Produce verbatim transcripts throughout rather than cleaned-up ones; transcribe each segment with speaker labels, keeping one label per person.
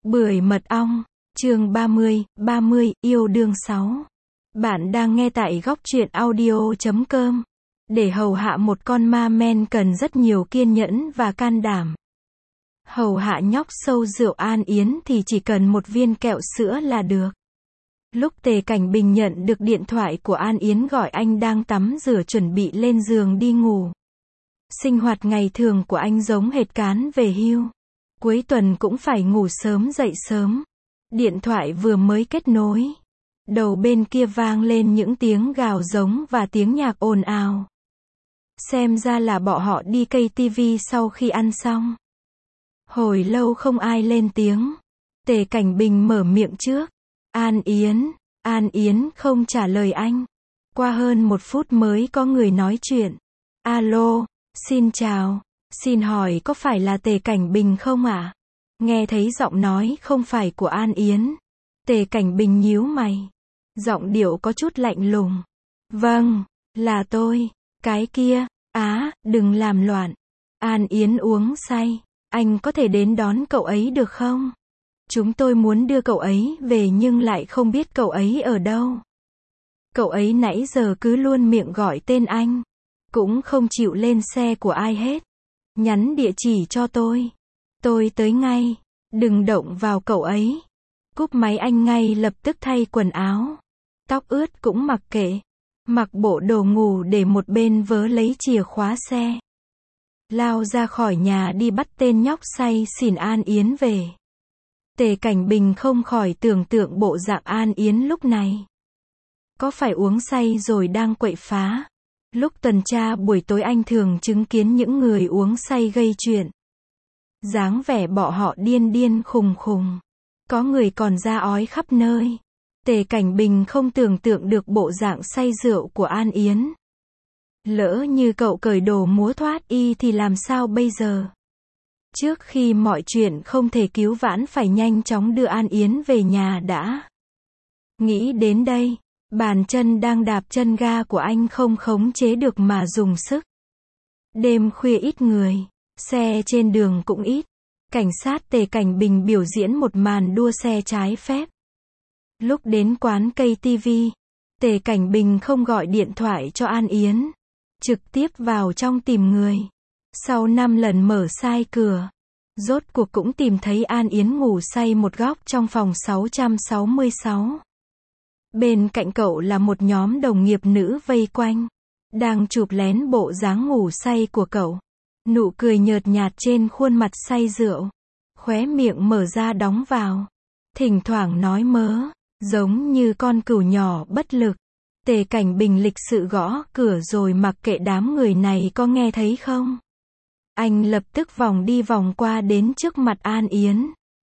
Speaker 1: Bưởi mật ong, chương ba mươi, ba mươi, yêu đương sáu. Bạn đang nghe tại góc truyện audio chấm com. Để hầu hạ một con ma men cần rất nhiều kiên nhẫn và can đảm. Hầu hạ nhóc sâu rượu An Yến thì chỉ cần một viên kẹo sữa là được. Lúc Tề Cảnh Bình nhận được điện thoại của An Yến gọi anh đang tắm rửa chuẩn bị lên giường đi ngủ. Sinh hoạt ngày thường của anh giống hệt cán về hưu. Cuối tuần cũng phải ngủ sớm dậy sớm. Điện thoại vừa mới kết nối. Đầu bên kia vang lên những tiếng gào giống và tiếng nhạc ồn ào. Xem ra là bọn họ đi cây tivi sau khi ăn xong. Hồi lâu không ai lên tiếng. Tề Cảnh Bình mở miệng trước. An Yến, An Yến không trả lời anh. Qua hơn một phút mới có người nói chuyện. Alo, xin chào. Xin hỏi có phải là Tề Cảnh Bình không ạ? À? Nghe thấy giọng nói không phải của An Yến. Tề Cảnh Bình nhíu mày. Giọng điệu có chút lạnh lùng. Vâng, là tôi. Cái kia, á, đừng làm loạn. An Yến uống say. Anh có thể đến đón cậu ấy được không? Chúng tôi muốn đưa cậu ấy về nhưng lại không biết cậu ấy ở đâu. Cậu ấy nãy giờ cứ luôn miệng gọi tên anh. Cũng không chịu lên xe của ai hết. Nhắn địa chỉ cho tôi. Tôi tới ngay. Đừng động vào cậu ấy. Cúp máy anh ngay lập tức thay quần áo. Tóc ướt cũng mặc kệ. Mặc bộ đồ ngủ để một bên vớ lấy chìa khóa xe. Lao ra khỏi nhà đi bắt tên nhóc say xỉn An Yến về. Tề Cảnh Bình không khỏi tưởng tượng bộ dạng An Yến lúc này. Có phải uống say rồi đang quậy phá? Lúc tuần tra buổi tối anh thường chứng kiến những người uống say gây chuyện. Dáng vẻ bọn họ điên điên khùng khùng. Có người còn ra ói khắp nơi. Tề Cảnh Bình không tưởng tượng được bộ dạng say rượu của An Yến. Lỡ như cậu cởi đồ múa thoát y thì làm sao bây giờ? Trước khi mọi chuyện không thể cứu vãn phải nhanh chóng đưa An Yến về nhà đã. Nghĩ đến đây, bàn chân đang đạp chân ga của anh không khống chế được mà dùng sức. Đêm khuya ít người, xe trên đường cũng ít. Cảnh sát Tề Cảnh Bình biểu diễn một màn đua xe trái phép. Lúc đến quán cây tivi, Tề Cảnh Bình không gọi điện thoại cho An Yến. Trực tiếp vào trong tìm người. Sau năm lần mở sai cửa, rốt cuộc cũng tìm thấy An Yến ngủ say một góc trong phòng sáu trăm sáu mươi sáu. Bên cạnh cậu là một nhóm đồng nghiệp nữ vây quanh. Đang chụp lén bộ dáng ngủ say của cậu. Nụ cười nhợt nhạt trên khuôn mặt say rượu. Khóe miệng mở ra đóng vào. Thỉnh thoảng nói mớ. Giống như con cừu nhỏ bất lực. Tề Cảnh Bình lịch sự gõ cửa rồi mặc kệ đám người này có nghe thấy không. Anh lập tức vòng đi vòng qua đến trước mặt An Yến.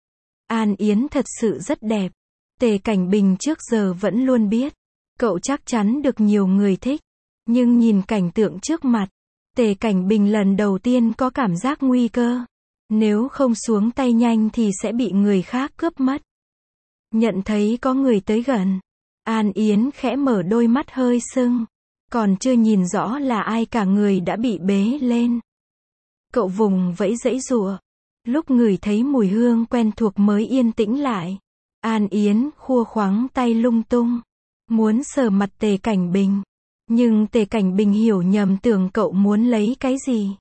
Speaker 1: An Yến thật sự rất đẹp. Tề Cảnh Bình trước giờ vẫn luôn biết. Cậu chắc chắn được nhiều người thích. Nhưng nhìn cảnh tượng trước mặt, Tề Cảnh Bình lần đầu tiên có cảm giác nguy cơ. Nếu không xuống tay nhanh thì sẽ bị người khác cướp mất. Nhận thấy có người tới gần. An Yến khẽ mở đôi mắt hơi sưng. Còn chưa nhìn rõ là ai cả người đã bị bế lên. Cậu vùng vẫy giãy giụa. Lúc ngửi thấy mùi hương quen thuộc mới yên tĩnh lại. An Yến khua khoắng tay lung tung. Muốn sờ mặt Tề Cảnh Bình. Nhưng Tề Cảnh Bình hiểu nhầm tưởng cậu muốn lấy cái gì.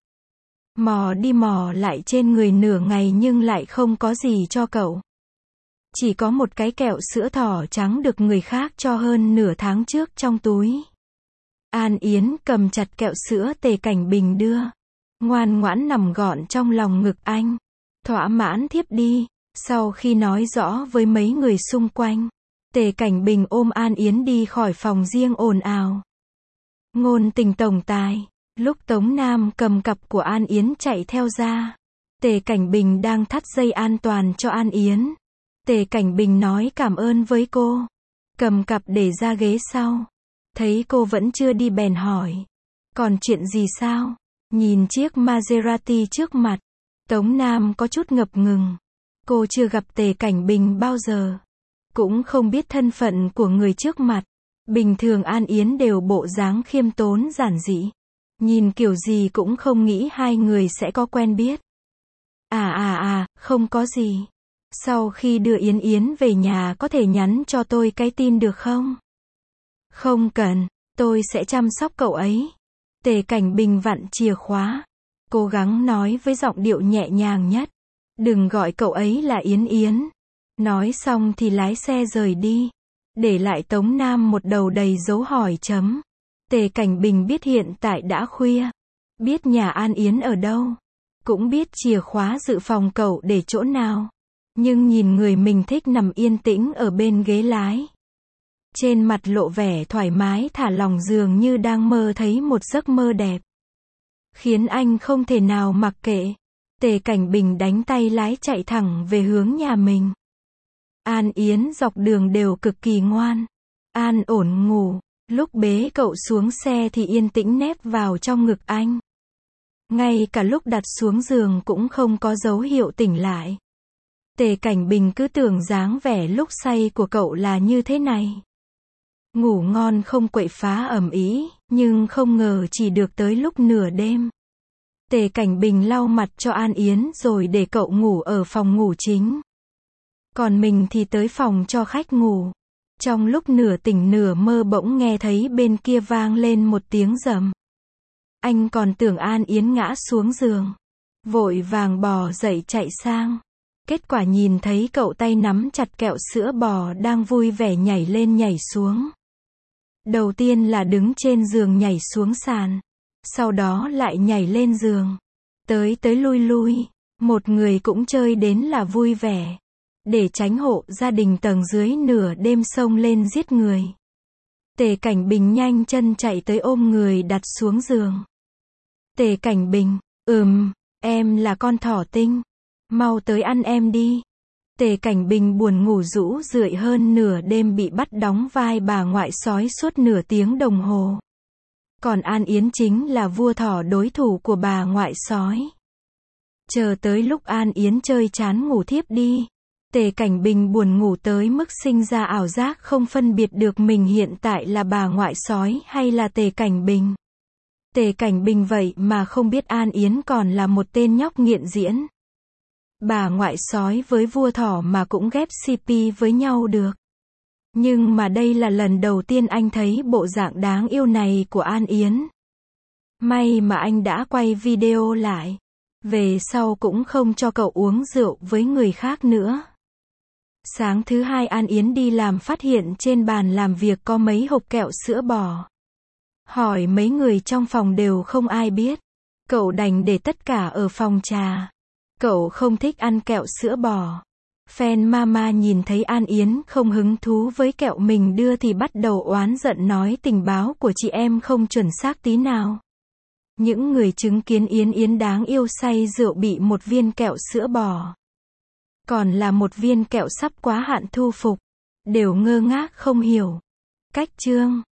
Speaker 1: Mò đi mò lại trên người nửa ngày nhưng lại không có gì cho cậu. Chỉ có một cái kẹo sữa thỏ trắng được người khác cho hơn nửa tháng trước trong túi. An Yến cầm chặt kẹo sữa Tề Cảnh Bình đưa. Ngoan ngoãn nằm gọn trong lòng ngực anh. Thỏa mãn thiếp đi. Sau khi nói rõ với mấy người xung quanh, Tề Cảnh Bình ôm An Yến đi khỏi phòng riêng ồn ào. Ngôn tình tổng tài. Lúc Tống Nam cầm cặp của An Yến chạy theo ra. Tề Cảnh Bình đang thắt dây an toàn cho An Yến. Tề Cảnh Bình nói cảm ơn với cô. Cầm cặp để ra ghế sau. Thấy cô vẫn chưa đi bèn hỏi. Còn chuyện gì sao? Nhìn chiếc Maserati trước mặt. Tống Nam có chút ngập ngừng. Cô chưa gặp Tề Cảnh Bình bao giờ. Cũng không biết thân phận của người trước mặt. Bình thường An Yến đều bộ dáng khiêm tốn giản dị. Nhìn kiểu gì cũng không nghĩ hai người sẽ có quen biết. À à à, không có gì. Sau khi đưa Yến Yến về nhà có thể nhắn cho tôi cái tin được không? Không cần, tôi sẽ chăm sóc cậu ấy. Tề Cảnh Bình vặn chìa khóa, cố gắng nói với giọng điệu nhẹ nhàng nhất. Đừng gọi cậu ấy là Yến Yến. Nói xong thì lái xe rời đi, để lại Tống Nam một đầu đầy dấu hỏi chấm. Tề Cảnh Bình biết hiện tại đã khuya, biết nhà An Yến ở đâu, cũng biết chìa khóa dự phòng cậu để chỗ nào. Nhưng nhìn người mình thích nằm yên tĩnh ở bên ghế lái, trên mặt lộ vẻ thoải mái thả lỏng dường như đang mơ thấy một giấc mơ đẹp, khiến anh không thể nào mặc kệ. Tề Cảnh Bình đánh tay lái chạy thẳng về hướng nhà mình. An Yến dọc đường đều cực kỳ ngoan, an ổn ngủ. Lúc bế cậu xuống xe thì yên tĩnh nép vào trong ngực anh. Ngay cả lúc đặt xuống giường cũng không có dấu hiệu tỉnh lại. Tề Cảnh Bình cứ tưởng dáng vẻ lúc say của cậu là như thế này. Ngủ ngon không quậy phá ầm ĩ, nhưng không ngờ chỉ được tới lúc nửa đêm. Tề Cảnh Bình lau mặt cho An Yến rồi để cậu ngủ ở phòng ngủ chính. Còn mình thì tới phòng cho khách ngủ. Trong lúc nửa tỉnh nửa mơ bỗng nghe thấy bên kia vang lên một tiếng rầm. Anh còn tưởng An Yến ngã xuống giường, vội vàng bò dậy chạy sang. Kết quả nhìn thấy cậu tay nắm chặt kẹo sữa bò đang vui vẻ nhảy lên nhảy xuống. Đầu tiên là đứng trên giường nhảy xuống sàn, sau đó lại nhảy lên giường, tới tới lui lui, một người cũng chơi đến là vui vẻ. Để tránh hộ gia đình tầng dưới nửa đêm xông lên giết người. Tề Cảnh Bình nhanh chân chạy tới ôm người đặt xuống giường. Tề Cảnh Bình, ừm, em là con thỏ tinh. Mau tới ăn em đi. Tề Cảnh Bình buồn ngủ rũ rượi hơn nửa đêm bị bắt đóng vai bà ngoại sói suốt nửa tiếng đồng hồ. Còn An Yến chính là vua thỏ đối thủ của bà ngoại sói. Chờ tới lúc An Yến chơi chán ngủ thiếp đi. Tề Cảnh Bình buồn ngủ tới mức sinh ra ảo giác không phân biệt được mình hiện tại là bà ngoại sói hay là Tề Cảnh Bình. Tề Cảnh Bình vậy mà không biết An Yến còn là một tên nhóc nghiện diễn. Bà ngoại sói với vua thỏ mà cũng ghép xê pê với nhau được. Nhưng mà đây là lần đầu tiên anh thấy bộ dạng đáng yêu này của An Yến. May mà anh đã quay video lại. Về sau cũng không cho cậu uống rượu với người khác nữa. Sáng thứ hai An Yến đi làm phát hiện trên bàn làm việc có mấy hộp kẹo sữa bò. Hỏi mấy người trong phòng đều không ai biết. Cậu đành để tất cả ở phòng trà. Cậu không thích ăn kẹo sữa bò. Fan mama nhìn thấy An Yến không hứng thú với kẹo mình đưa thì bắt đầu oán giận nói tình báo của chị em không chuẩn xác tí nào. Những người chứng kiến Yến Yến đáng yêu say rượu bị một viên kẹo sữa bò, còn là một viên kẹo sắp quá hạn thu phục, đều ngơ ngác không hiểu. Cách chương